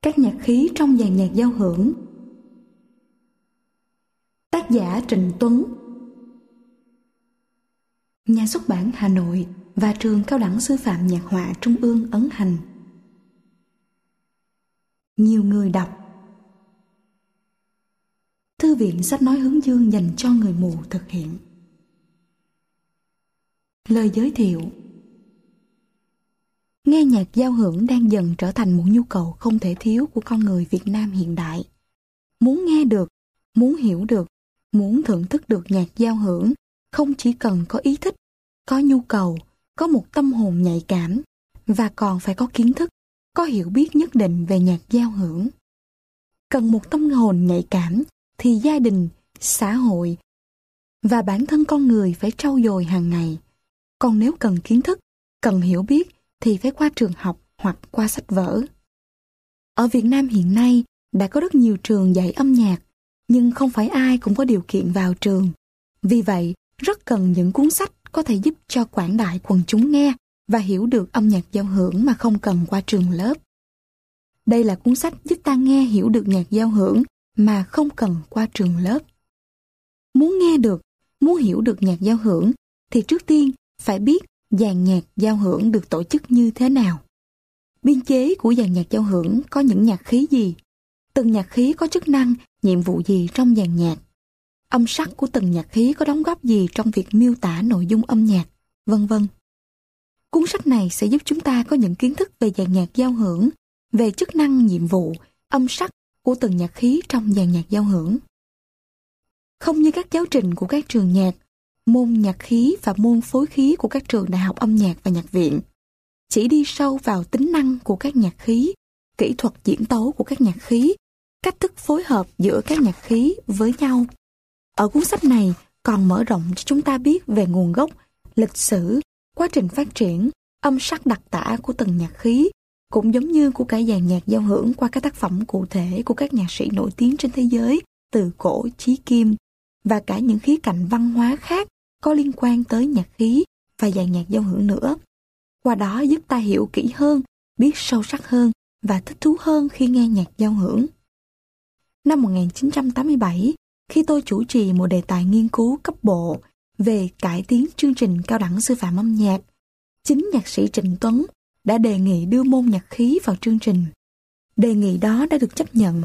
Các nhạc khí trong dàn nhạc giao hưởng. Tác giả Trịnh Tuấn. Nhà xuất bản Hà Nội và Trường Cao đẳng Sư phạm Nhạc họa Trung ương ấn hành. Nhiều người đọc. Thư viện sách nói hướng dương dành cho người mù thực hiện. Lời giới thiệu. Nghe nhạc giao hưởng đang dần trở thành một nhu cầu không thể thiếu của con người Việt Nam hiện đại. Muốn nghe được, muốn hiểu được, muốn thưởng thức được nhạc giao hưởng, không chỉ cần có ý thích, có nhu cầu, có một tâm hồn nhạy cảm, và còn phải có kiến thức, có hiểu biết nhất định về nhạc giao hưởng. Cần một tâm hồn nhạy cảm thì gia đình, xã hội và bản thân con người phải trau dồi hàng ngày. Còn nếu cần kiến thức, cần hiểu biết thì phải qua trường học hoặc qua sách vở. Ở Việt Nam hiện nay đã có rất nhiều trường dạy âm nhạc, nhưng không phải ai cũng có điều kiện vào trường. Vì vậy, rất cần những cuốn sách có thể giúp cho quảng đại quần chúng nghe và hiểu được âm nhạc giao hưởng mà không cần qua trường lớp. Đây là cuốn sách giúp ta nghe hiểu được nhạc giao hưởng mà không cần qua trường lớp. Muốn nghe được, muốn hiểu được nhạc giao hưởng thì trước tiên phải biết dàn nhạc giao hưởng được tổ chức như thế nào. Biên chế của dàn nhạc giao hưởng có những nhạc khí gì? Từng nhạc khí có chức năng, nhiệm vụ gì trong dàn nhạc? Âm sắc của từng nhạc khí có đóng góp gì trong việc miêu tả nội dung âm nhạc, vân vân. Cuốn sách này sẽ giúp chúng ta có những kiến thức về dàn nhạc giao hưởng, về chức năng, nhiệm vụ, âm sắc của từng nhạc khí trong dàn nhạc giao hưởng. Không như các giáo trình của các trường nhạc, môn nhạc khí và môn phối khí của các trường đại học âm nhạc và nhạc viện chỉ đi sâu vào tính năng của các nhạc khí, kỹ thuật diễn tấu của các nhạc khí, cách thức phối hợp giữa các nhạc khí với nhau. Ở cuốn sách này còn mở rộng cho chúng ta biết về nguồn gốc, lịch sử, quá trình phát triển, âm sắc đặc tả của từng nhạc khí, cũng giống như của cả dàn nhạc giao hưởng qua các tác phẩm cụ thể của các nhạc sĩ nổi tiếng trên thế giới từ cổ chí kim, và cả những khía cạnh văn hóa khác có liên quan tới nhạc khí và dàn nhạc giao hưởng nữa. Qua đó giúp ta hiểu kỹ hơn, biết sâu sắc hơn và thích thú hơn khi nghe nhạc giao hưởng. Năm 1987, khi tôi chủ trì một đề tài nghiên cứu cấp bộ về cải tiến chương trình cao đẳng sư phạm âm nhạc, chính nhạc sĩ Trịnh Tuấn đã đề nghị đưa môn nhạc khí vào chương trình. Đề nghị đó đã được chấp nhận.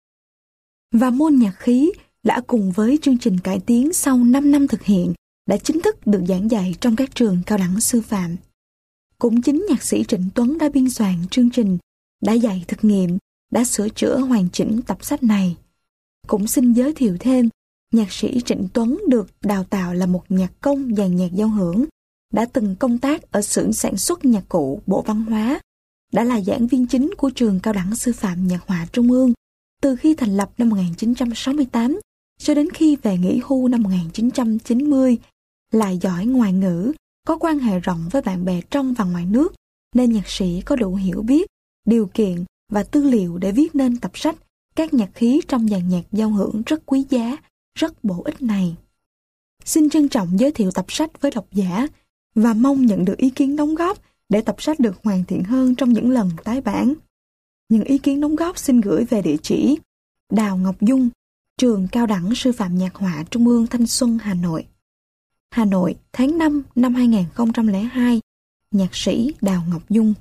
Và môn nhạc khí đã cùng với chương trình cải tiến sau 5 năm thực hiện đã chính thức được giảng dạy trong các trường cao đẳng sư phạm. Cũng chính nhạc sĩ Trịnh Tuấn đã biên soạn chương trình, đã dạy thực nghiệm, đã sửa chữa hoàn chỉnh tập sách này. Cũng xin giới thiệu thêm, nhạc sĩ Trịnh Tuấn được đào tạo là một nhạc công dàn nhạc giao hưởng, đã từng công tác ở xưởng sản xuất nhạc cụ Bộ Văn hóa, đã là giảng viên chính của Trường Cao đẳng Sư phạm Nhạc họa Trung ương từ khi thành lập năm 1968 cho đến khi về nghỉ hưu năm 1990, lại giỏi ngoại ngữ, có quan hệ rộng với bạn bè trong và ngoài nước, nên nhạc sĩ có đủ hiểu biết, điều kiện và tư liệu để viết nên tập sách các nhạc khí trong dàn nhạc giao hưởng rất quý giá, rất bổ ích này. Xin trân trọng giới thiệu tập sách với độc giả và mong nhận được ý kiến đóng góp để tập sách được hoàn thiện hơn trong những lần tái bản. Những ý kiến đóng góp xin gửi về địa chỉ Đào Ngọc Dung, Trường Cao đẳng Sư phạm Nhạc họa Trung ương Thanh Xuân, Hà Nội. Hà Nội, tháng 5 năm 2002, nhạc sĩ Đào Ngọc Dung.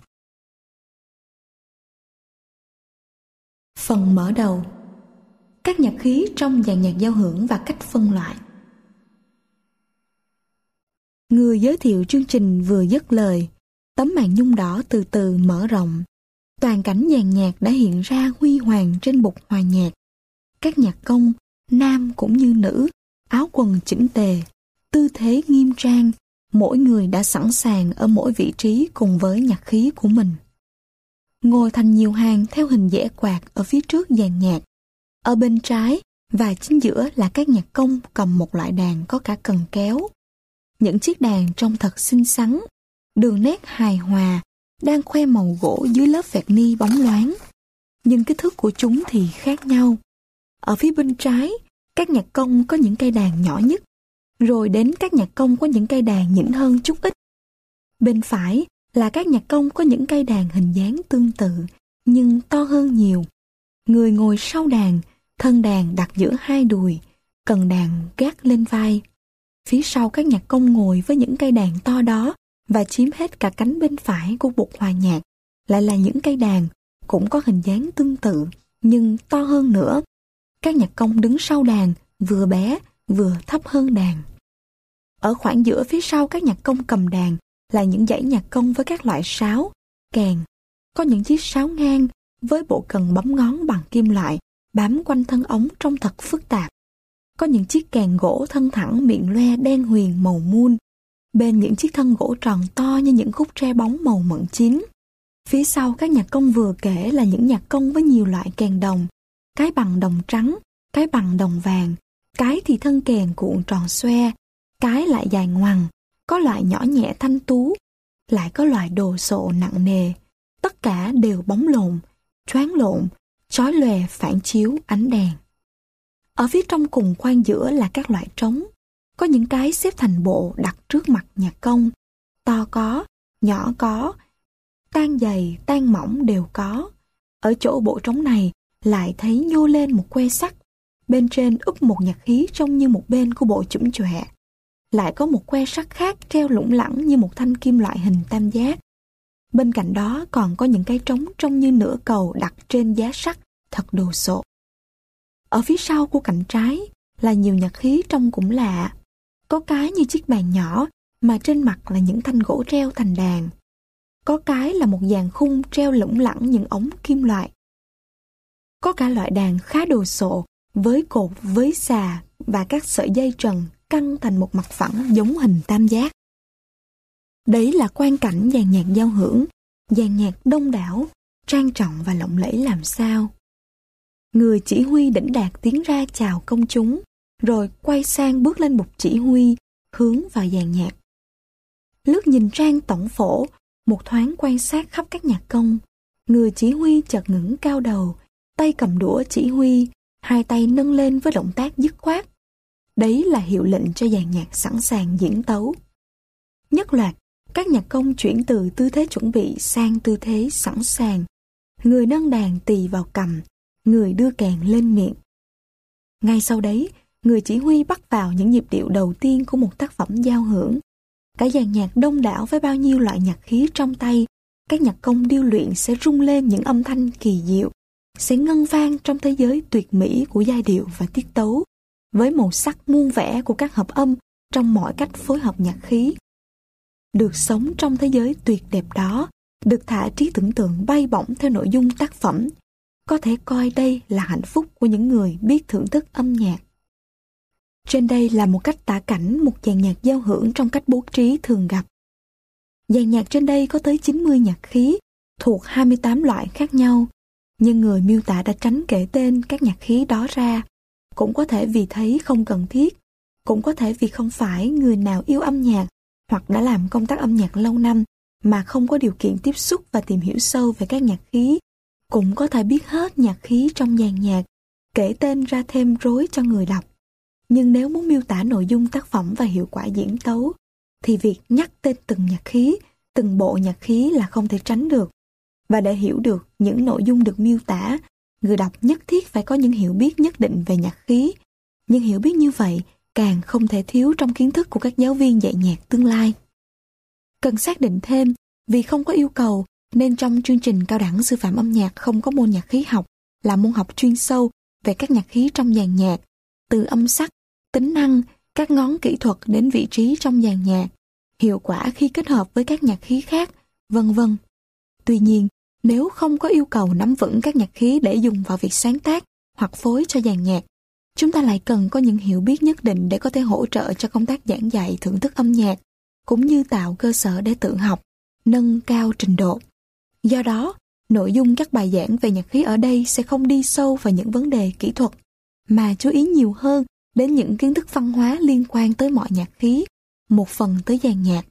Phần mở đầu. Các nhạc khí trong dàn nhạc giao hưởng và cách phân loại. Người giới thiệu chương trình vừa dứt lời, tấm màn nhung đỏ từ từ mở rộng. Toàn cảnh dàn nhạc đã hiện ra huy hoàng trên bục hòa nhạc. Các nhạc công, nam cũng như nữ, áo quần chỉnh tề, tư thế nghiêm trang, mỗi người đã sẵn sàng ở mỗi vị trí cùng với nhạc khí của mình. Ngồi thành nhiều hàng theo hình dãy quạt ở phía trước dàn nhạc. Ở bên trái và chính giữa là các nhạc công cầm một loại đàn có cả cần kéo. Những chiếc đàn trông thật xinh xắn, đường nét hài hòa, đang khoe màu gỗ dưới lớp vẹt ni bóng loáng. Nhưng kích thước của chúng thì khác nhau. Ở phía bên trái, các nhạc công có những cây đàn nhỏ nhất, rồi đến các nhạc công có những cây đàn nhỉnh hơn chút ít. Bên phải là các nhạc công có những cây đàn hình dáng tương tự, nhưng to hơn nhiều. Người ngồi sau đàn, thân đàn đặt giữa hai đùi, cần đàn gác lên vai. Phía sau các nhạc công ngồi với những cây đàn to đó và chiếm hết cả cánh bên phải của bục hòa nhạc, lại là những cây đàn cũng có hình dáng tương tự nhưng to hơn nữa. Các nhạc công đứng sau đàn vừa bé vừa thấp hơn đàn. Ở khoảng giữa phía sau các nhạc công cầm đàn là những dãy nhạc công với các loại sáo, kèn. Có những chiếc sáo ngang với bộ cần bấm ngón bằng kim loại bám quanh thân ống trông thật phức tạp. Có những chiếc kèn gỗ thân thẳng miệng loe đen huyền màu mun, bên những chiếc thân gỗ tròn to như những khúc tre bóng màu mận chín. Phía sau các nhạc công vừa kể là những nhạc công với nhiều loại kèn đồng, cái bằng đồng trắng, cái bằng đồng vàng, cái thì thân kèn cuộn tròn xoe, cái lại dài ngoằng, có loại nhỏ nhẹ thanh tú, lại có loại đồ sộ nặng nề. Tất cả đều bóng lộn, choáng lộn, chói lòe phản chiếu ánh đèn. Ở phía trong cùng khoang giữa là các loại trống, có những cái xếp thành bộ đặt trước mặt nhạc công, to có, nhỏ có, tan dày, tan mỏng đều có. Ở chỗ bộ trống này lại thấy nhô lên một que sắt, bên trên úp một nhạc khí trông như một bên của bộ chũm chọe. Lại có một que sắt khác treo lủng lẳng như một thanh kim loại hình tam giác. Bên cạnh đó còn có những cái trống trông như nửa cầu đặt trên giá sắt, thật đồ sộ. Ở phía sau của cạnh trái là nhiều nhạc khí trông cũng lạ. Có cái như chiếc bàn nhỏ mà trên mặt là những thanh gỗ treo thành đàn. Có cái là một dàn khung treo lủng lẳng những ống kim loại. Có cả loại đàn khá đồ sộ với cột, với xà và các sợi dây trần căng thành một mặt phẳng giống hình tam giác. Đấy là quang cảnh dàn nhạc giao hưởng, dàn nhạc đông đảo, trang trọng và lộng lẫy làm sao. Người chỉ huy đỉnh đạt tiến ra chào công chúng, rồi quay sang bước lên bục chỉ huy, hướng vào dàn nhạc. Lướt nhìn trang tổng phổ, một thoáng quan sát khắp các nhạc công, người chỉ huy chợt ngẩng cao đầu, tay cầm đũa chỉ huy, hai tay nâng lên với động tác dứt khoát. Đấy là hiệu lệnh cho dàn nhạc sẵn sàng diễn tấu. Nhất loạt, các nhạc công chuyển từ tư thế chuẩn bị sang tư thế sẵn sàng. Người nâng đàn tì vào cầm, người đưa kèn lên miệng. Ngay sau đấy, người chỉ huy bắt vào những nhịp điệu đầu tiên của một tác phẩm giao hưởng. Cả dàn nhạc đông đảo với bao nhiêu loại nhạc khí trong tay, các nhạc công điêu luyện sẽ rung lên những âm thanh kỳ diệu, sẽ ngân vang trong thế giới tuyệt mỹ của giai điệu và tiết tấu, với màu sắc muôn vẻ của các hợp âm trong mọi cách phối hợp nhạc khí. Được sống trong thế giới tuyệt đẹp đó, được thả trí tưởng tượng bay bổng theo nội dung tác phẩm, có thể coi đây là hạnh phúc của những người biết thưởng thức âm nhạc. Trên đây là một cách tả cảnh một dàn nhạc giao hưởng trong cách bố trí thường gặp. Dàn nhạc trên đây có tới 90 nhạc khí, thuộc 28 loại khác nhau, nhưng người miêu tả đã tránh kể tên các nhạc khí đó ra. Cũng có thể vì thấy không cần thiết, cũng có thể vì không phải người nào yêu âm nhạc hoặc đã làm công tác âm nhạc lâu năm mà không có điều kiện tiếp xúc và tìm hiểu sâu về các nhạc khí, cũng có thể biết hết nhạc khí trong dàn nhạc, kể tên ra thêm rối cho người đọc. Nhưng nếu muốn miêu tả nội dung tác phẩm và hiệu quả diễn tấu, thì việc nhắc tên từng nhạc khí, từng bộ nhạc khí là không thể tránh được. Và để hiểu được những nội dung được miêu tả, người đọc nhất thiết phải có những hiểu biết nhất định về nhạc khí. Nhưng hiểu biết như vậy càng không thể thiếu trong kiến thức của các giáo viên dạy nhạc tương lai. Cần xác định thêm, vì không có yêu cầu nên trong chương trình cao đẳng sư phạm âm nhạc không có môn nhạc khí học là môn học chuyên sâu về các nhạc khí trong dàn nhạc, từ âm sắc, tính năng, các ngón kỹ thuật đến vị trí trong dàn nhạc, hiệu quả khi kết hợp với các nhạc khí khác, vân vân. Tuy nhiên, nếu không có yêu cầu nắm vững các nhạc khí để dùng vào việc sáng tác hoặc phối cho dàn nhạc, chúng ta lại cần có những hiểu biết nhất định để có thể hỗ trợ cho công tác giảng dạy thưởng thức âm nhạc, cũng như tạo cơ sở để tự học, nâng cao trình độ. Do đó, nội dung các bài giảng về nhạc khí ở đây sẽ không đi sâu vào những vấn đề kỹ thuật, mà chú ý nhiều hơn đến những kiến thức văn hóa liên quan tới mọi nhạc khí, một phần tới dàn nhạc.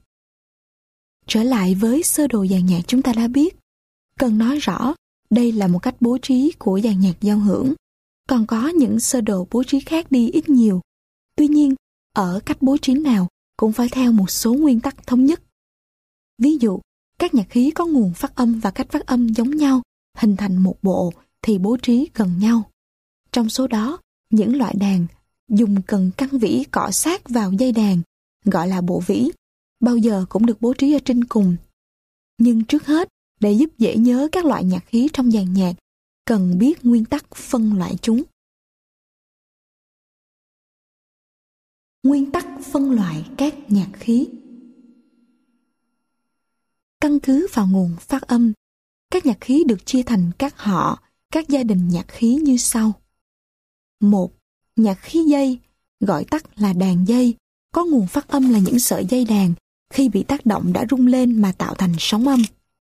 Trở lại với sơ đồ dàn nhạc chúng ta đã biết, cần nói rõ đây là một cách bố trí của dàn nhạc giao hưởng, còn có những sơ đồ bố trí khác đi ít nhiều. Tuy nhiên, ở cách bố trí nào cũng phải theo một số nguyên tắc thống nhất. Ví dụ, các nhạc khí có nguồn phát âm và cách phát âm giống nhau hình thành một bộ thì bố trí gần nhau. Trong số đó, những loại đàn dùng cần căn vĩ cọ sát vào dây đàn, gọi là bộ vĩ, bao giờ cũng được bố trí ở trên cùng. Nhưng trước hết, để giúp dễ nhớ các loại nhạc khí trong dàn nhạc, cần biết nguyên tắc phân loại chúng. Nguyên tắc phân loại các nhạc khí. Căn cứ vào nguồn phát âm, các nhạc khí được chia thành các họ, các gia đình nhạc khí như sau. 1. Nhạc khí dây, gọi tắt là đàn dây, có nguồn phát âm là những sợi dây đàn khi bị tác động đã rung lên mà tạo thành sóng âm.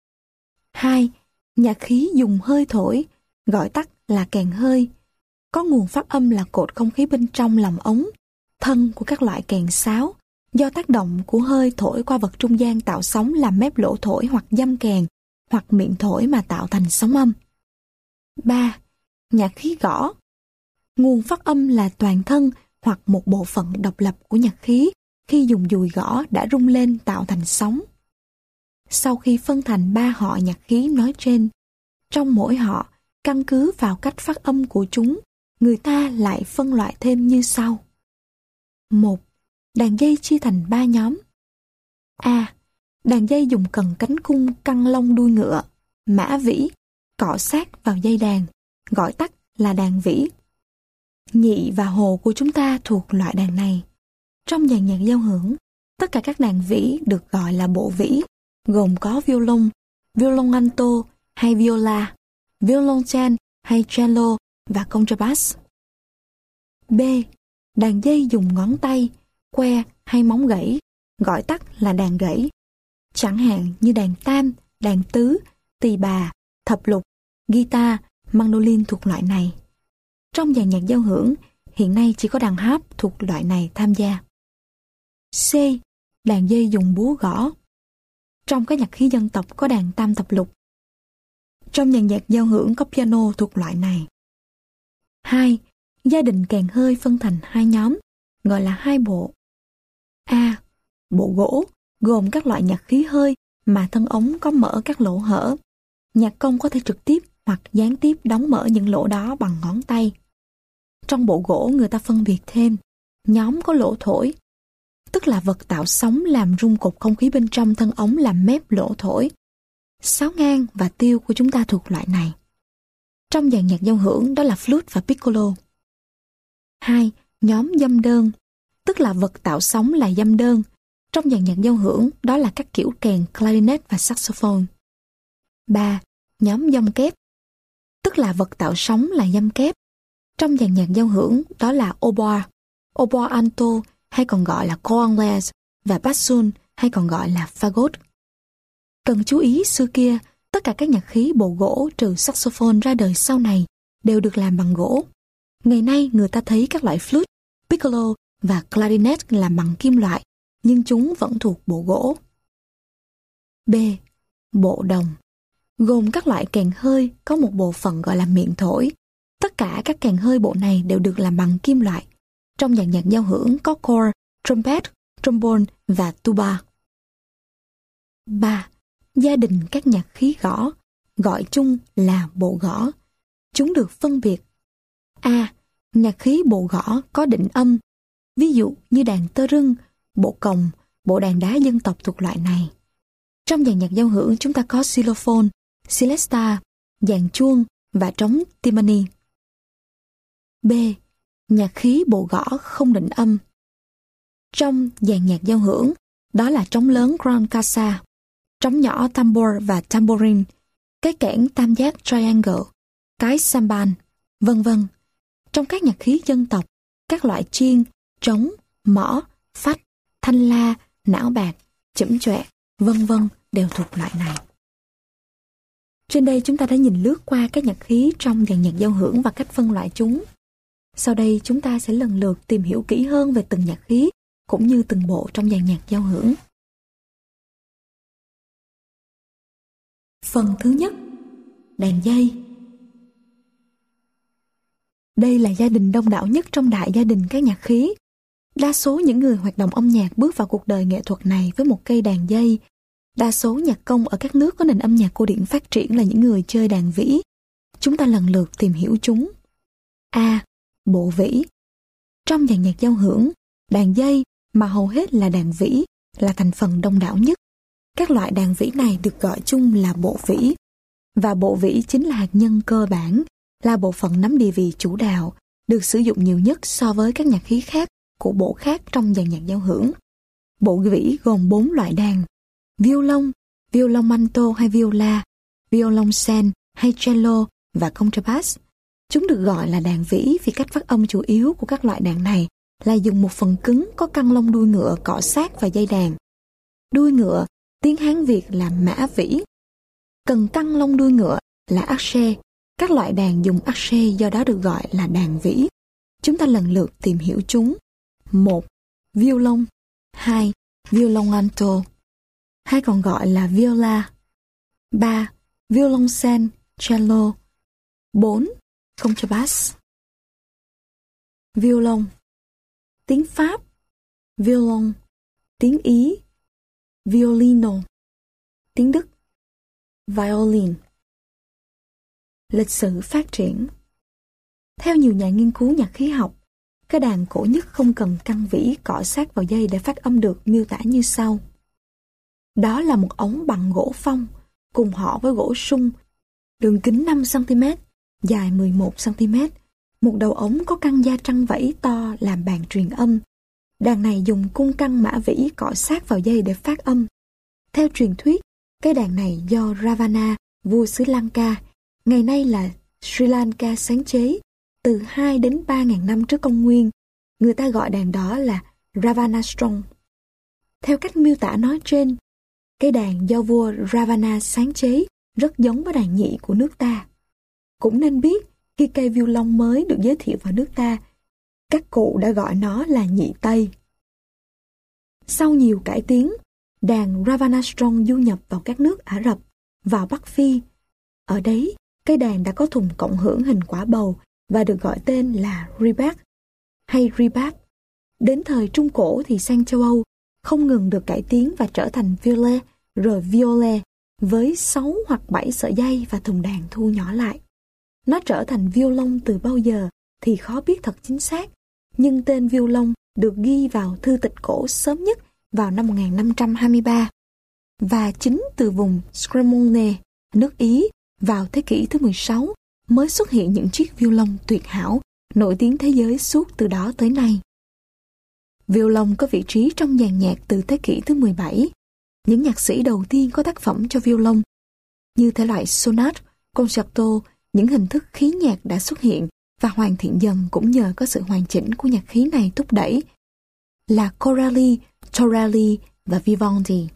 2. Nhạc khí dùng hơi thổi, gọi tắt là kèn hơi, có nguồn phát âm là cột không khí bên trong lòng ống, thân của các loại kèn sáo, do tác động của hơi thổi qua vật trung gian tạo sóng làm mép lỗ thổi hoặc dăm kèn, hoặc miệng thổi mà tạo thành sóng âm. 3. Nhạc khí gõ. Nguồn phát âm là toàn thân hoặc một bộ phận độc lập của nhạc khí khi dùng dùi gõ đã rung lên tạo thành sóng. Sau khi phân thành 3 họ nhạc khí nói trên, trong mỗi họ, căn cứ vào cách phát âm của chúng, người ta lại phân loại thêm như sau. 1. Đàn dây chia thành 3 nhóm. A. Đàn dây dùng cần cánh cung căng lông đuôi ngựa, mã vĩ, cọ sát vào dây đàn, gọi tắt là đàn vĩ. Nhị và hồ của chúng ta thuộc loại đàn này. Trong dàn nhạc giao hưởng, tất cả các đàn vĩ được gọi là bộ vĩ, gồm có violon, violon alto hay viola, violoncelle hay cello và contrabass. B. Đàn dây dùng ngón tay, que hay móng gãy, gọi tắt là đàn gãy. Chẳng hạn như đàn tam, đàn tứ, tỳ bà, thập lục, guitar, mandolin thuộc loại này. Trong dàn nhạc giao hưởng, hiện nay chỉ có đàn harp thuộc loại này tham gia. C. Đàn dây dùng búa gõ. Trong các nhạc khí dân tộc có đàn tam thập lục. Trong dàn nhạc giao hưởng có piano thuộc loại này. 2. Gia đình kèn hơi phân thành 2 nhóm, gọi là 2 bộ. A. Bộ gỗ, gồm các loại nhạc khí hơi mà thân ống có mở các lỗ hở. Nhạc công có thể trực tiếp hoặc gián tiếp đóng mở những lỗ đó bằng ngón tay. Trong bộ gỗ người ta phân biệt thêm nhóm có lỗ thổi, tức là vật tạo sóng làm rung cột không khí bên trong thân ống làm mép lỗ thổi. Sáo ngang và tiêu của chúng ta thuộc loại này. Trong dàn nhạc giao hưởng đó là flute và piccolo. 2. Nhóm dăm đơn, tức là vật tạo sóng là dăm đơn. Trong dàn nhạc giao hưởng đó là các kiểu kèn clarinet và saxophone. 3. Nhóm dăm kép, tức là vật tạo sóng là dăm kép. Trong dàn nhạc giao hưởng đó là oboe, oboe alto hay còn gọi là cornets và bassoon hay còn gọi là fagot. Cần chú ý xưa kia, tất cả các nhạc khí bộ gỗ trừ saxophone ra đời sau này đều được làm bằng gỗ. Ngày nay người ta thấy các loại flute, piccolo và clarinet làm bằng kim loại, nhưng chúng vẫn thuộc bộ gỗ. B. Bộ đồng, gồm các loại kèn hơi có một bộ phận gọi là miệng thổi. Tất cả các kèn hơi bộ này đều được làm bằng kim loại. Trong dàn nhạc giao hưởng có cor, trumpet, trombone và tuba. 3. Gia đình các nhạc khí gõ, gọi chung là bộ gõ. Chúng được phân biệt. A. Nhạc khí bộ gõ có định âm, ví dụ như đàn tơ rưng, bộ cồng, bộ đàn đá dân tộc thuộc loại này. Trong dàn nhạc giao hưởng chúng ta có xylophone, celesta, dàn chuông và trống timpani. B. Nhạc khí bộ gõ không định âm. Trong dàn nhạc giao hưởng đó là trống lớn grand cassa, trống nhỏ tambour và tambourine, cái kẽn tam giác triangle, cái samban, vân vân. Trong các nhạc khí dân tộc, các loại chiên, trống, mõ, phách, thanh la, não bạc, chẩm choẹ, vân vân đều thuộc loại này. Trên đây chúng ta đã nhìn lướt qua các nhạc khí trong dàn nhạc giao hưởng và cách phân loại chúng. Sau đây chúng ta sẽ lần lượt tìm hiểu kỹ hơn về từng nhạc khí cũng như từng bộ trong dàn nhạc giao hưởng. Phần thứ nhất, đàn dây. Đây là gia đình đông đảo nhất trong đại gia đình các nhạc khí. Đa số những người hoạt động âm nhạc bước vào cuộc đời nghệ thuật này với một cây đàn dây. Đa số nhạc công ở các nước có nền âm nhạc cổ điển phát triển là những người chơi đàn vĩ. Chúng ta lần lượt tìm hiểu chúng. A. Bộ vĩ. Trong dàn nhạc giao hưởng, đàn dây mà hầu hết là đàn vĩ là thành phần đông đảo nhất. Các loại đàn vĩ này được gọi chung là bộ vĩ. Và bộ vĩ chính là hạt nhân cơ bản, là bộ phận nắm địa vị chủ đạo, được sử dụng nhiều nhất so với các nhạc khí khác của bộ khác trong dàn nhạc giao hưởng. Bộ vĩ gồm 4 loại đàn: violon, violon alto hay viola, violoncelle hay cello và contrabass. Chúng được gọi là đàn vĩ vì cách phát âm chủ yếu của các loại đàn này là dùng một phần cứng có căng lông đuôi ngựa cọ sát vào dây đàn. Đuôi ngựa, tiếng Hán Việt là mã vĩ. Cần căng lông đuôi ngựa là arche. Các loại đàn dùng arche do đó được gọi là đàn vĩ. Chúng ta lần lượt tìm hiểu chúng. 1. Violon. 2. Violon alto. Hay còn gọi là viola. 3. Violoncelle, cello. 4. Contrabass. Violon. Tiếng Pháp violon. Tiếng Ý violino. Tiếng Đức violin. Lịch sử phát triển. Theo nhiều nhà nghiên cứu nhạc khí học, cái đàn cổ nhất không cần căng vĩ cọ sát vào dây để phát âm được miêu tả như sau. Đó là một ống bằng gỗ phong, cùng họ với gỗ sung, đường kính 5 cm, dài 11 cm. Một đầu ống có căng da trăng vẫy to làm bàn truyền âm. Đàn này dùng cung căng mã vĩ cọ sát vào dây để phát âm. Theo truyền thuyết, cái đàn này do Ravana, vua xứ Lanka, ngày nay là Sri Lanka sáng chế, từ 2 đến 3.000 năm trước công nguyên. Người ta gọi đàn đó là Ravanastron. Theo cách miêu tả nói trên, cái đàn do vua Ravana sáng chế rất giống với đàn nhị của nước ta. Cũng nên biết, khi cây violon mới được giới thiệu vào nước ta, các cụ đã gọi nó là nhị Tây. Sau nhiều cải tiến, đàn Ravanastron du nhập vào các nước Ả Rập, vào Bắc Phi. Ở đấy, cây đàn đã có thùng cộng hưởng hình quả bầu và được gọi tên là rebec hay rebab. Đến thời Trung Cổ thì sang châu Âu, không ngừng được cải tiến và trở thành violet rồi violet với 6 hoặc 7 sợi dây và thùng đàn thu nhỏ lại. Nó trở thành violon từ bao giờ thì khó biết thật chính xác, nhưng tên violon được ghi vào thư tịch cổ sớm nhất vào năm 1523. Và chính từ vùng Scremone, nước Ý, vào thế kỷ thứ 16 mới xuất hiện những chiếc violon tuyệt hảo, nổi tiếng thế giới suốt từ đó tới nay. Violon có vị trí trong dàn nhạc từ thế kỷ thứ 17. Những nhạc sĩ đầu tiên có tác phẩm cho violon, như thể loại sonate, concerto, những hình thức khí nhạc đã xuất hiện và hoàn thiện dần cũng nhờ có sự hoàn chỉnh của nhạc khí này thúc đẩy, là Corelli, Torelli và Vivaldi.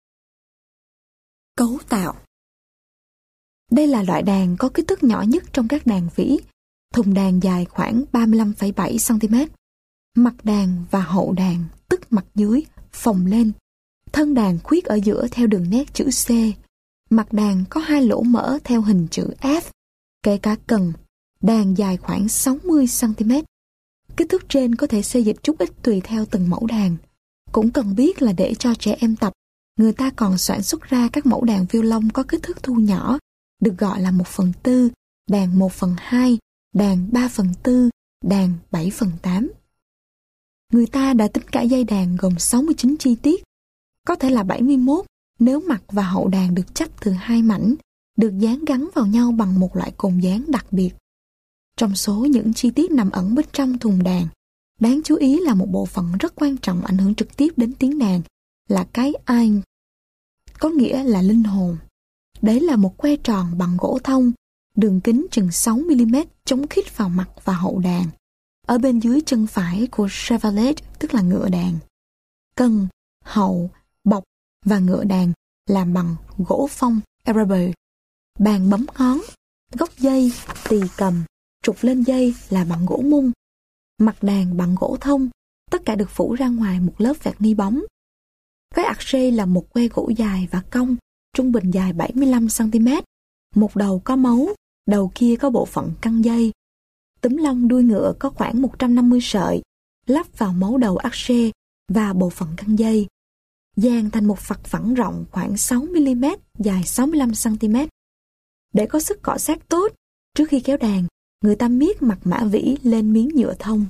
Cấu tạo. Đây là loại đàn có kích thước nhỏ nhất trong các đàn vĩ, thùng đàn dài khoảng 35,7 cm. Mặt đàn và hậu đàn, tức mặt dưới, phồng lên. Thân đàn khuyết ở giữa theo đường nét chữ C. Mặt đàn có 2 lỗ mở theo hình chữ F, kể cả cần. Đàn dài khoảng 60 cm. Kích thước trên có thể xê dịch chút ít tùy theo từng mẫu đàn. Cũng cần biết là để cho trẻ em tập, người ta còn sản xuất ra các mẫu đàn violon có kích thước thu nhỏ, được gọi là 1/4, đàn 1/2, đàn 3/4, đàn 7/8. Người ta đã tính cả dây đàn gồm 69 chi tiết, có thể là 71 nếu mặt và hậu đàn được chắp từ 2 mảnh, được dán gắn vào nhau bằng một loại cồn dán đặc biệt. Trong số những chi tiết nằm ẩn bên trong thùng đàn, đáng chú ý là một bộ phận rất quan trọng ảnh hưởng trực tiếp đến tiếng đàn, là cái ein, có nghĩa là linh hồn. Đấy là một que tròn bằng gỗ thông, đường kính chừng 6 mm chống khít vào mặt và hậu đàn, ở bên dưới chân phải của chevrolet, tức là ngựa đàn. Cần, hậu, bọc và ngựa đàn làm bằng gỗ phong, arable. Bàn bấm ngón, gốc dây, tỳ cầm, trục lên dây là bằng gỗ mung. Mặt đàn bằng gỗ thông, tất cả được phủ ra ngoài một lớp vạt ni bóng. Cái arche là một que gỗ dài và cong, trung bình dài 75 cm. Một đầu có mấu, đầu kia có bộ phận căng dây. Túm lông đuôi ngựa có khoảng 150 sợi, lắp vào mấu đầu arche và bộ phận căng dây. dàn thành một phẳng phẳng rộng khoảng 6mm, dài 65cm. Để có sức cọ xát tốt, trước khi kéo đàn, người ta miết mặt mã vĩ lên miếng nhựa thông.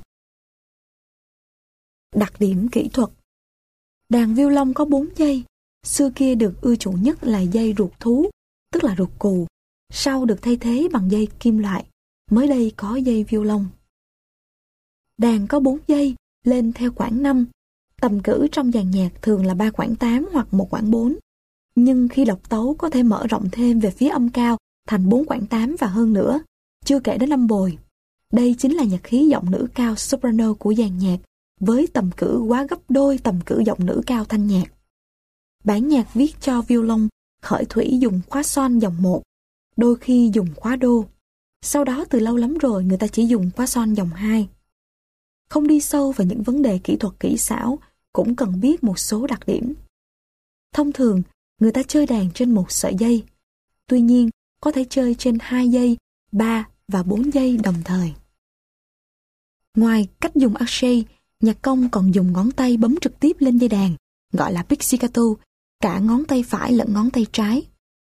Đặc điểm kỹ thuật. Đàn violon có 4 dây, xưa kia được ưa chuộng nhất là dây ruột thú, tức là ruột cù, sau được thay thế bằng dây kim loại, mới đây có dây violon. Đàn có 4 dây, lên theo quãng 5, tầm cử trong dàn nhạc thường là 3 quãng 8 hoặc 1 quãng 4, nhưng khi độc tấu có thể mở rộng thêm về phía âm cao thành 4 quãng 8 và hơn nữa, chưa kể đến âm bồi. Đây chính là nhạc khí giọng nữ cao soprano của dàn nhạc, với tầm cử quá gấp đôi tầm cử giọng nữ cao thanh nhạc. Bản nhạc viết cho violon khởi thủy dùng khóa son dòng 1, đôi khi dùng khóa đô. Sau đó từ lâu lắm rồi người ta chỉ dùng khóa son dòng 2. Không đi sâu vào những vấn đề kỹ thuật kỹ xảo, cũng cần biết một số đặc điểm. Thông thường, người ta chơi đàn trên một sợi dây. Tuy nhiên, có thể chơi trên 2 dây, 3 và 4 dây đồng thời. Ngoài cách dùng archet, nhạc công còn dùng ngón tay bấm trực tiếp lên dây đàn, gọi là pizzicato, cả ngón tay phải lẫn ngón tay trái.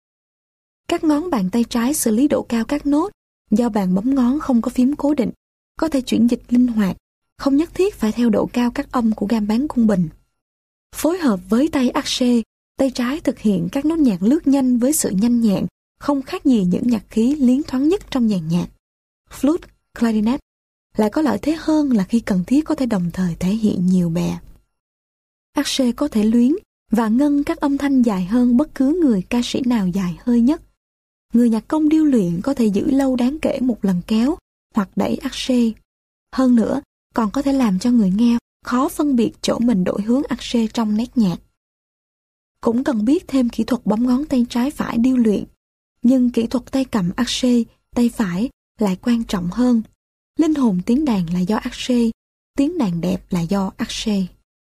Các ngón bàn tay trái xử lý độ cao các nốt, do bàn bấm ngón không có phím cố định, có thể chuyển dịch linh hoạt, không nhất thiết phải theo độ cao các âm của gam bán cung bình. Phối hợp với tay archet, tay trái thực hiện các nốt nhạc lướt nhanh với sự nhanh nhẹn, không khác gì những nhạc khí liến thoáng nhất trong dàn nhạc. Flute, clarinet lại có lợi thế hơn là khi cần thiết có thể đồng thời thể hiện nhiều bè. Archet có thể luyến và ngân các âm thanh dài hơn bất cứ người ca sĩ nào dài hơi nhất. Người nhạc công điêu luyện có thể giữ lâu đáng kể một lần kéo hoặc đẩy archet. Hơn nữa, còn có thể làm cho người nghe khó phân biệt chỗ mình đổi hướng archet trong nét nhạc. Cũng cần biết thêm kỹ thuật bấm ngón tay trái phải điêu luyện, nhưng kỹ thuật tay cầm archet, tay phải lại quan trọng hơn. Linh hồn tiếng đàn là do archet, tiếng đàn đẹp là do archet.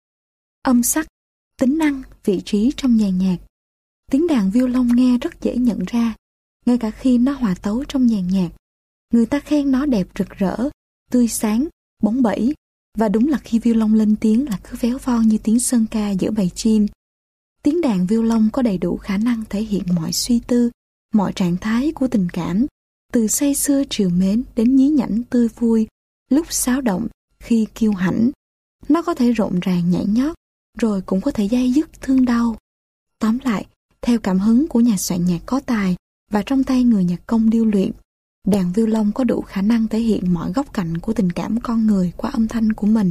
Âm sắc, tính năng, vị trí trong dàn nhạc. Tiếng đàn violon nghe rất dễ nhận ra, ngay cả khi nó hòa tấu trong dàn nhạc. Người ta khen nó đẹp rực rỡ, tươi sáng, bóng bẩy, và đúng là khi violon lên tiếng là cứ véo von như tiếng sơn ca giữa bầy chim. Tiếng đàn violon có đầy đủ khả năng thể hiện mọi suy tư, mọi trạng thái của tình cảm, từ say sưa trìu mến đến nhí nhảnh tươi vui, lúc xáo động, khi kiêu hãnh. Nó có thể rộn ràng nhảy nhót, rồi cũng có thể day dứt thương đau. Tóm lại, theo cảm hứng của nhà soạn nhạc có tài và trong tay người nhạc công điêu luyện, đàn violon có đủ khả năng thể hiện mọi góc cạnh của tình cảm con người qua âm thanh của mình.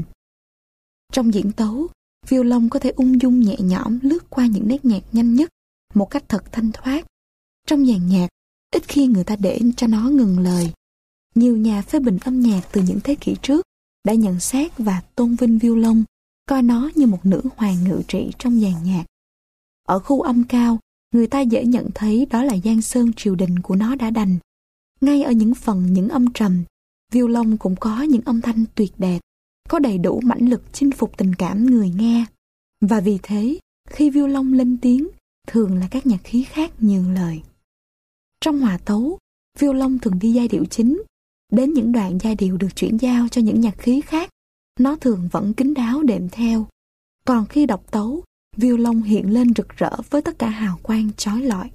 Trong diễn tấu, violon có thể ung dung nhẹ nhõm lướt qua những nét nhạc nhanh nhất một cách thật thanh thoát. Trong dàn nhạc, ít khi người ta để cho nó ngừng lời. Nhiều nhà phê bình âm nhạc từ những thế kỷ trước đã nhận xét và tôn vinh violon, coi nó như một nữ hoàng ngự trị trong dàn nhạc. Ở khu âm cao, người ta dễ nhận thấy đó là giang sơn triều đình của nó đã đành. Ngay ở những phần những âm trầm, violon cũng có những âm thanh tuyệt đẹp, có đầy đủ mãnh lực chinh phục tình cảm người nghe. Và vì thế, khi violon lên tiếng, thường là các nhạc khí khác nhường lời. Trong hòa tấu, violon thường đi giai điệu chính. Đến những đoạn giai điệu được chuyển giao cho những nhạc khí khác, nó thường vẫn kín đáo đệm theo. Còn khi độc tấu, violon hiện lên rực rỡ với tất cả hào quang chói lọi.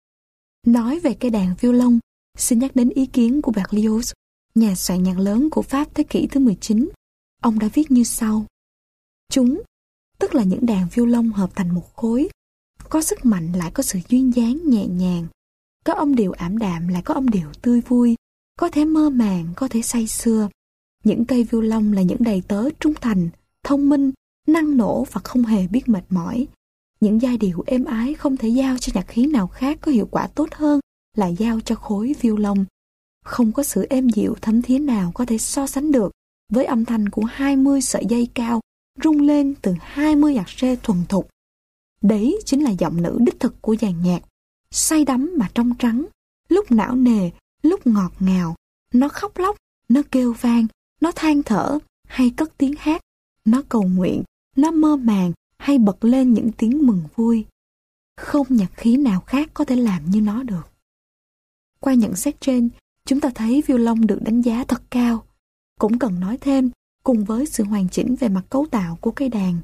Nói về cây đàn violon, xin nhắc đến ý kiến của Berlioz, nhà soạn nhạc lớn của Pháp thế kỷ thứ 19. Ông đã viết như sau: chúng, tức là những đàn violon hợp thành một khối, có sức mạnh lại có sự duyên dáng nhẹ nhàng, có âm điệu ảm đạm lại có âm điệu tươi vui, có thể mơ màng, có thể say sưa. Những cây violon là những đầy tớ trung thành, thông minh, năng nổ và không hề biết mệt mỏi. Những giai điệu êm ái không thể giao cho nhạc khí nào khác có hiệu quả tốt hơn là giao cho khối violon. Không có sự êm dịu thấm thía nào có thể so sánh được với âm thanh của 20 sợi dây cao rung lên từ 20 archet thuần thục. Đấy chính là giọng nữ đích thực của dàn nhạc, say đắm mà trong trắng, lúc não nề, lúc ngọt ngào. Nó khóc lóc, nó kêu vang, nó than thở hay cất tiếng hát, nó cầu nguyện, nó mơ màng hay bật lên những tiếng mừng vui. Không nhạc khí nào khác có thể làm như nó được. Qua nhận xét trên, chúng ta thấy violon được đánh giá thật cao. Cũng cần nói thêm, cùng với sự hoàn chỉnh về mặt cấu tạo của cây đàn,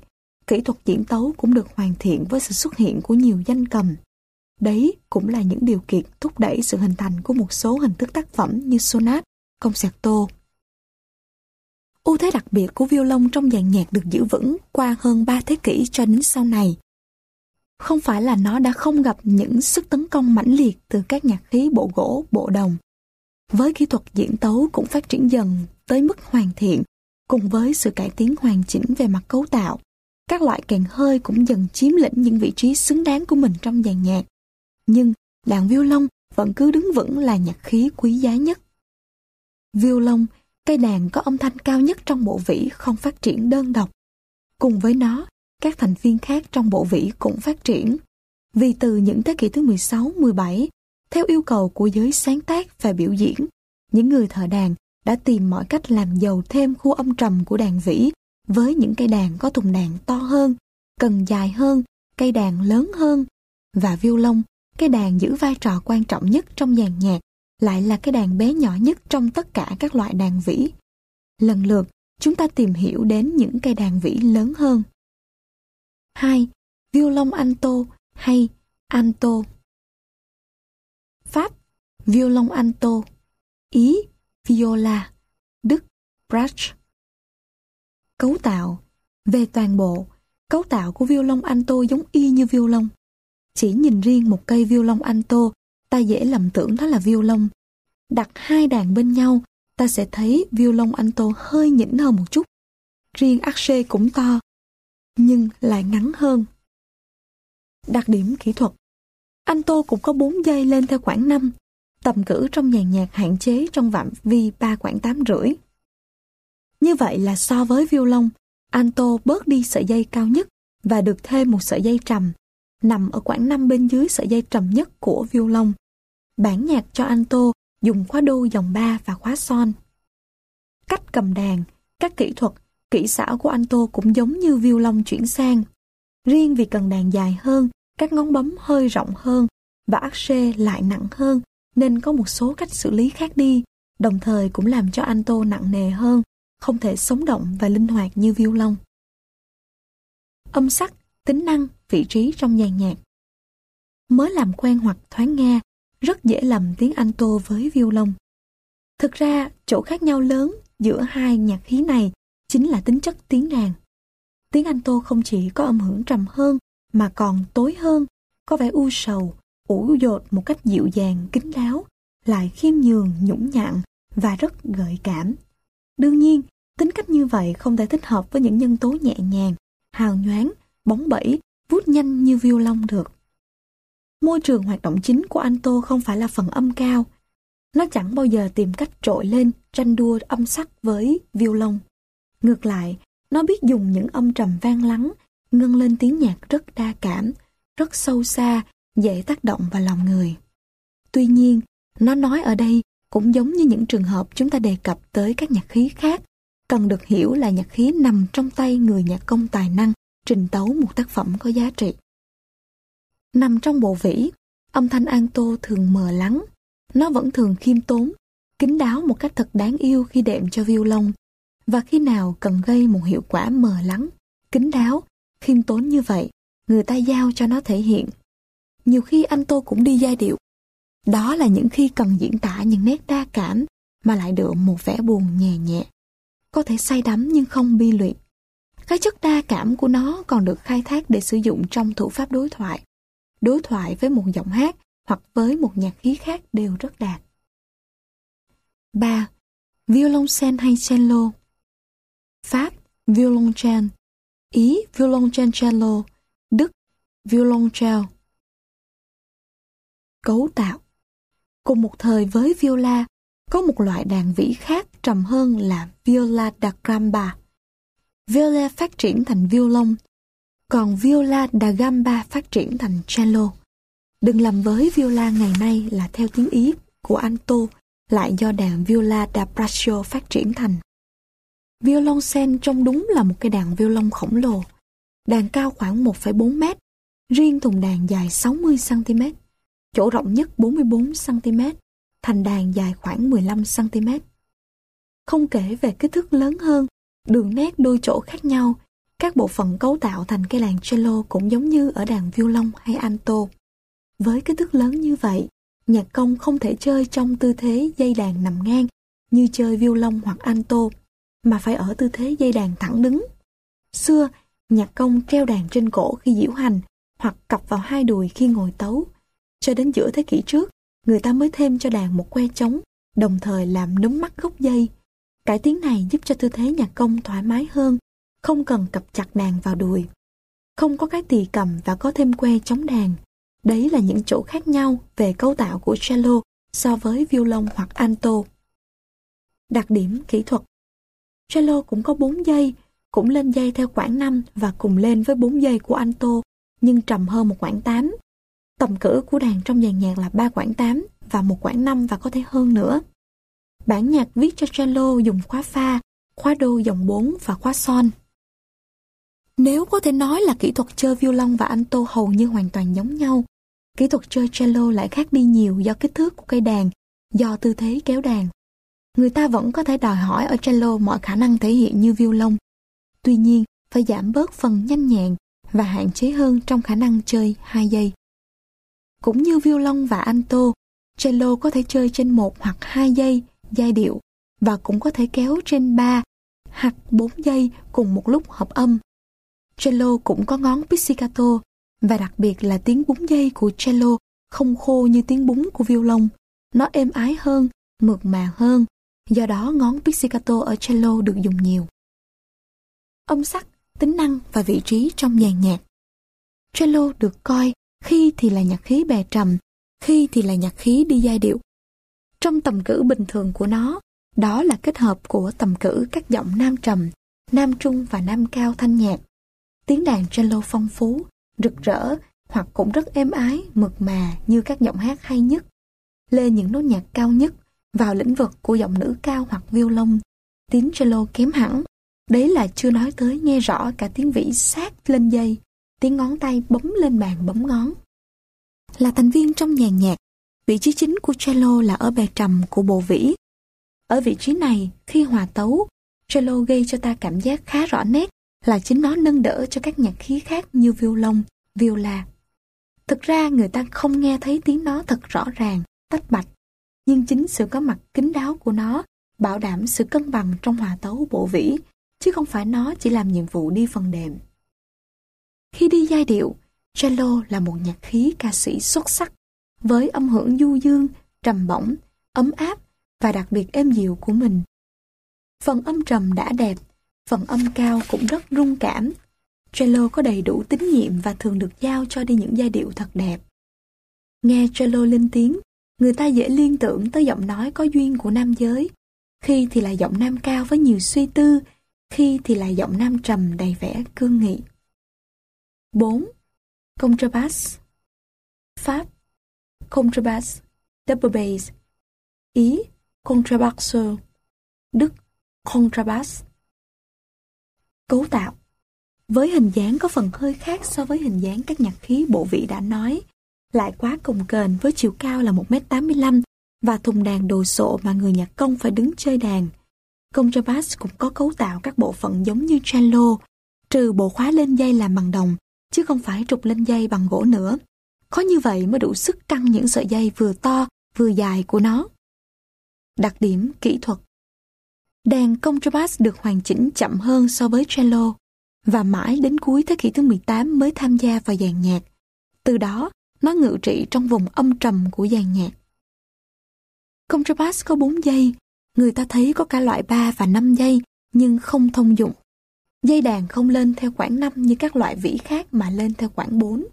kỹ thuật diễn tấu cũng được hoàn thiện với sự xuất hiện của nhiều danh cầm. Đấy cũng là những điều kiện thúc đẩy sự hình thành của một số hình thức tác phẩm như sonat, concerto. Ưu thế đặc biệt của violon trong dàn nhạc được giữ vững qua hơn 3 thế kỷ cho đến sau này. Không phải là nó đã không gặp những sức tấn công mãnh liệt từ các nhạc khí bộ gỗ, bộ đồng. Với kỹ thuật diễn tấu cũng phát triển dần tới mức hoàn thiện, cùng với sự cải tiến hoàn chỉnh về mặt cấu tạo, các loại kèn hơi cũng dần chiếm lĩnh những vị trí xứng đáng của mình trong dàn nhạc. Nhưng đàn violon vẫn cứ đứng vững là nhạc khí quý giá nhất. Violon, cây đàn có âm thanh cao nhất trong bộ vĩ, không phát triển đơn độc. Cùng với nó, các thành viên khác trong bộ vĩ cũng phát triển. Vì từ những thế kỷ thứ 16, 17, theo yêu cầu của giới sáng tác và biểu diễn, những người thợ đàn đã tìm mọi cách làm giàu thêm khu âm trầm của đàn vĩ với những cây đàn có thùng đàn to hơn, cần dài hơn, cây đàn lớn hơn. Và violon, cây đàn giữ vai trò quan trọng nhất trong dàn nhạc, lại là cái đàn bé nhỏ nhất trong tất cả các loại đàn vĩ. Lần lượt, chúng ta tìm hiểu đến những cây đàn vĩ lớn hơn. 2. Violon alto hay alto. Pháp, violon alto. Ý, viola. Đức, brass. Cấu tạo. Về toàn bộ, cấu tạo của violon alto giống y như violon. Chỉ nhìn riêng một cây violon alto, ta dễ lầm tưởng đó là violon. Đặt hai đàn bên nhau, ta sẽ thấy violon alto hơi nhỉnh hơn một chút. Riêng arche cũng to, nhưng lại ngắn hơn. Đặc điểm kỹ thuật. Alto cũng có 4 dây lên theo quãng 5, tầm cử trong dàn nhạc hạn chế trong phạm vi 3 quãng 8,5. Như vậy là so với violon, alto bớt đi sợi dây cao nhất và được thêm một sợi dây trầm, nằm ở quãng 5 bên dưới sợi dây trầm nhất của violon. Bản nhạc cho alto dùng khóa đô dòng 3 và khóa son. Cách cầm đàn, các kỹ thuật, kỹ xảo của alto cũng giống như violon chuyển sang. Riêng vì cần đàn dài hơn, các ngón bấm hơi rộng hơn và arche lại nặng hơn, nên có một số cách xử lý khác đi, đồng thời cũng làm cho alto nặng nề hơn, không thể sống động và linh hoạt như violon. Âm sắc, tính năng, vị trí trong dàn nhạc. Mới làm quen hoặc thoáng nghe, rất dễ lầm tiếng alto với violon. Thực ra, chỗ khác nhau lớn giữa hai nhạc khí này chính là tính chất tiếng đàn. Tiếng alto không chỉ có âm hưởng trầm hơn mà còn tối hơn, có vẻ u sầu, ủ dột một cách dịu dàng, kín đáo, lại khiêm nhường, nhũng nhặn và rất gợi cảm. Đương nhiên, tính cách như vậy không thể thích hợp với những nhân tố nhẹ nhàng, hào nhoáng, bóng bẩy, vút nhanh như violon được. Môi trường hoạt động chính của alto không phải là phần âm cao. Nó chẳng bao giờ tìm cách trội lên, tranh đua âm sắc với violon. Ngược lại, nó biết dùng những âm trầm vang lắng, ngân lên tiếng nhạc rất đa cảm, rất sâu xa, dễ tác động vào lòng người. Tuy nhiên, nó nói ở đây cũng giống như những trường hợp chúng ta đề cập tới các nhạc khí khác, cần được hiểu là nhạc khí nằm trong tay người nhạc công tài năng trình tấu một tác phẩm có giá trị. Nằm trong bộ vĩ, âm thanh alto thường mờ lắng. Nó vẫn thường khiêm tốn, kín đáo một cách thật đáng yêu khi đệm cho violon. Và khi nào cần gây một hiệu quả mờ lắng, kín đáo, khiêm tốn như vậy, người ta giao cho nó thể hiện. Nhiều khi alto cũng đi giai điệu. Đó là những khi cần diễn tả những nét đa cảm mà lại đượm một vẻ buồn nhẹ nhẹ. Có thể say đắm nhưng không bi lụy. Cái chất đa cảm của nó còn được khai thác để sử dụng trong thủ pháp đối thoại. Đối thoại với một giọng hát hoặc với một nhạc khí khác đều rất đạt. 3. Violoncelle hay cello. Pháp, violoncelle. Ý, violoncello. Đức, violoncelle. Cấu tạo. Cùng một thời với viola, có một loại đàn vĩ khác trầm hơn là viola da gamba. Viola phát triển thành violon, còn viola da gamba phát triển thành cello. Đừng lầm với viola ngày nay là theo tiếng Ý của alto, lại do đàn viola da braccio phát triển thành. Violoncelle trông đúng là một cây đàn violon khổng lồ. Đàn cao khoảng 1,4 mét, riêng thùng đàn dài 60 cm, chỗ rộng nhất 44 cm, thành đàn dài khoảng 15 cm. Không kể về kích thước lớn hơn, đường nét đôi chỗ khác nhau, Các bộ phận cấu tạo thành cây đàn cello cũng giống như ở đàn violon hay alto. Với kích thước lớn như vậy, nhạc công không thể chơi trong tư thế dây đàn nằm ngang như chơi violon hoặc alto, mà phải ở tư thế dây đàn thẳng đứng. Xưa, nhạc công treo đàn trên cổ khi diễu hành hoặc cặp vào hai đùi khi ngồi tấu. Cho đến giữa thế kỷ trước, người ta mới thêm cho đàn một que trống, đồng thời làm núm mắt gốc dây. Cải tiến này giúp cho tư thế nhạc công thoải mái hơn, không cần cặp chặt đàn vào đùi. Không có cái tỳ cầm và có thêm que chống đàn. Đấy là những chỗ khác nhau về cấu tạo của cello so với violon hoặc alto. Đặc điểm kỹ thuật. Cello cũng có 4 dây, cũng lên dây theo quãng 5 và cùng lên với 4 dây của alto, nhưng trầm hơn một quãng 8. Tầm cử của đàn trong dàn nhạc là 3 quãng 8 và một quãng 5 và có thể hơn nữa. Bản nhạc viết cho cello dùng khóa pha, khóa đô dòng 4 và khóa son. Nếu có thể nói là kỹ thuật chơi violon và alto hầu như hoàn toàn giống nhau, kỹ thuật chơi cello lại khác đi nhiều do kích thước của cây đàn, do tư thế kéo đàn. Người ta vẫn có thể đòi hỏi ở cello mọi khả năng thể hiện như violon. Tuy nhiên, phải giảm bớt phần nhanh nhẹn và hạn chế hơn trong khả năng chơi 2 giây. Cũng như violon và alto, cello có thể chơi trên 1 hoặc 2 giây giai điệu và cũng có thể kéo trên 3 hoặc 4 giây cùng một lúc hợp âm. Cello cũng có ngón pizzicato và đặc biệt là tiếng búng dây của cello không khô như tiếng búng của violon. Nó êm ái hơn, mượt mà hơn, do đó ngón pizzicato ở cello được dùng nhiều. Âm sắc, tính năng và vị trí trong dàn nhạc. Cello được coi khi thì là nhạc khí bè trầm, khi thì là nhạc khí đi giai điệu. Trong tầm cử bình thường của nó, đó là kết hợp của tầm cử các giọng nam trầm, nam trung và nam cao thanh nhạc. Tiếng đàn cello phong phú, rực rỡ hoặc cũng rất êm ái, mượt mà như các giọng hát hay nhất. Lên những nốt nhạc cao nhất vào lĩnh vực của giọng nữ cao hoặc violon. Tiếng cello kém hẳn. Đấy là chưa nói tới nghe rõ cả tiếng vĩ sát lên dây, tiếng ngón tay bấm lên bàn bấm ngón. Là thành viên trong dàn nhạc, vị trí chính của cello là ở bè trầm của bộ vĩ. Ở vị trí này, khi hòa tấu, cello gây cho ta cảm giác khá rõ nét là chính nó nâng đỡ cho các nhạc khí khác như violon, viola. Thực ra người ta không nghe thấy tiếng nó thật rõ ràng, tách bạch, nhưng chính sự có mặt kín đáo của nó bảo đảm sự cân bằng trong hòa tấu bộ vĩ, chứ không phải nó chỉ làm nhiệm vụ đi phần đệm. Khi đi giai điệu, cello là một nhạc khí ca sĩ xuất sắc, với âm hưởng du dương, trầm bổng, ấm áp và đặc biệt êm dịu của mình. Phần âm trầm đã đẹp, phần âm cao cũng rất rung cảm. Cello có đầy đủ tín nhiệm và thường được giao cho đi những giai điệu thật đẹp. Nghe cello lên tiếng, người ta dễ liên tưởng tới giọng nói có duyên của nam giới. Khi thì là giọng nam cao với nhiều suy tư, khi thì là giọng nam trầm đầy vẻ cương nghị. 4. Contrabass. Pháp: Contrabass, double bass. Ý: Contrabasso. Đức: Contrabass. Cấu tạo: với hình dáng có phần hơi khác so với hình dáng các nhạc khí bộ vĩ đã nói, lại quá cồng kềnh với chiều cao là 1m85 và thùng đàn đồ sộ mà người nhạc công phải đứng chơi đàn. Contrabass cũng có cấu tạo các bộ phận giống như cello, trừ bộ khóa lên dây làm bằng đồng, chứ không phải trục lên dây bằng gỗ nữa. Có như vậy mới đủ sức căng những sợi dây vừa to vừa dài của nó. Đặc điểm kỹ thuật: đàn contrabass được hoàn chỉnh chậm hơn so với cello và mãi đến cuối thế kỷ thứ 18 mới tham gia vào dàn nhạc. Từ đó, nó ngự trị trong vùng âm trầm của dàn nhạc. Contrabass có 4 dây, người ta thấy có cả loại 3 và 5 dây nhưng không thông dụng. Dây đàn không lên theo quãng 5 như các loại vĩ khác mà lên theo quãng 4.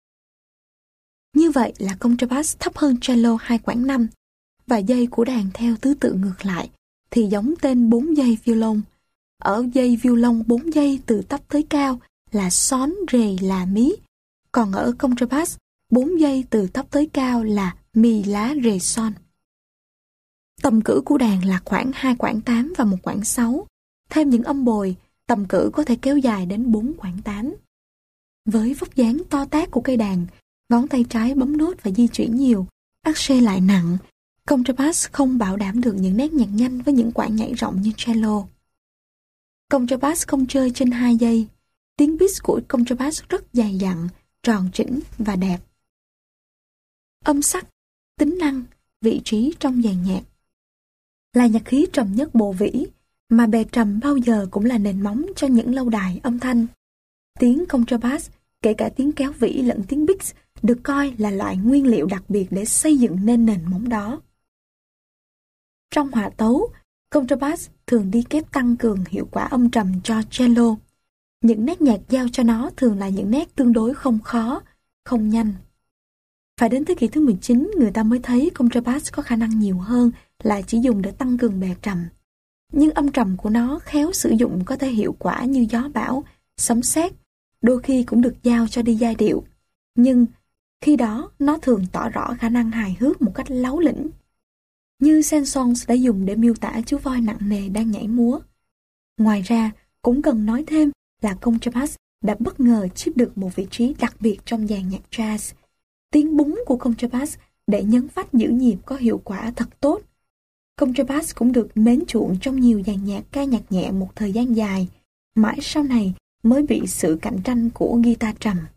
Như vậy là contrabass thấp hơn cello 2 quãng 5 và dây của đàn theo thứ tự ngược lại thì giống tên 4 dây violon. Ở dây violon 4 dây từ thấp tới cao là son, rê, la, mí. Còn ở contrabass 4 dây từ thấp tới cao là mi, lá, rê, son. Tầm cử của đàn là khoảng 2 quãng 8 và 1 quãng 6. Thêm những âm bồi, tầm cử có thể kéo dài đến 4 quãng 8. Với vóc dáng to tát của cây đàn, ngón tay trái bấm nốt và di chuyển nhiều, arche lại nặng, contrabass không bảo đảm được những nét nhạc nhanh với những quãng nhảy rộng như cello. Contrabass không chơi trên 2 dây. Tiếng bass của contrabass rất dày dặn, tròn trĩnh và đẹp. Âm sắc, tính năng, vị trí trong dàn nhạc là nhạc khí trầm nhất bộ vĩ, mà bè trầm bao giờ cũng là nền móng cho những lâu đài âm thanh. Tiếng contrabass, kể cả tiếng kéo vĩ lẫn tiếng bass, được coi là loại nguyên liệu đặc biệt để xây dựng nên nền móng đó. Trong hòa tấu, contrabass thường đi kép tăng cường hiệu quả âm trầm cho cello. Những nét nhạc giao cho nó thường là những nét tương đối không khó, không nhanh. Phải đến thế kỷ thứ 19, người ta mới thấy contrabass có khả năng nhiều hơn là chỉ dùng để tăng cường bè trầm. Nhưng âm trầm của nó khéo sử dụng có thể hiệu quả như gió bão, sấm sét, đôi khi cũng được giao cho đi giai điệu. Nhưng khi đó nó thường tỏ rõ khả năng hài hước một cách láu lĩnh, như Saint-Saëns đã dùng để miêu tả chú voi nặng nề đang nhảy múa. Ngoài ra, cũng cần nói thêm là contrabass đã bất ngờ chiếm được một vị trí đặc biệt trong dàn nhạc jazz. Tiếng búng của contrabass để nhấn phách giữ nhịp có hiệu quả thật tốt. Contrabass cũng được mến chuộng trong nhiều dàn nhạc ca nhạc nhẹ một thời gian dài, mãi sau này mới bị sự cạnh tranh của guitar trầm.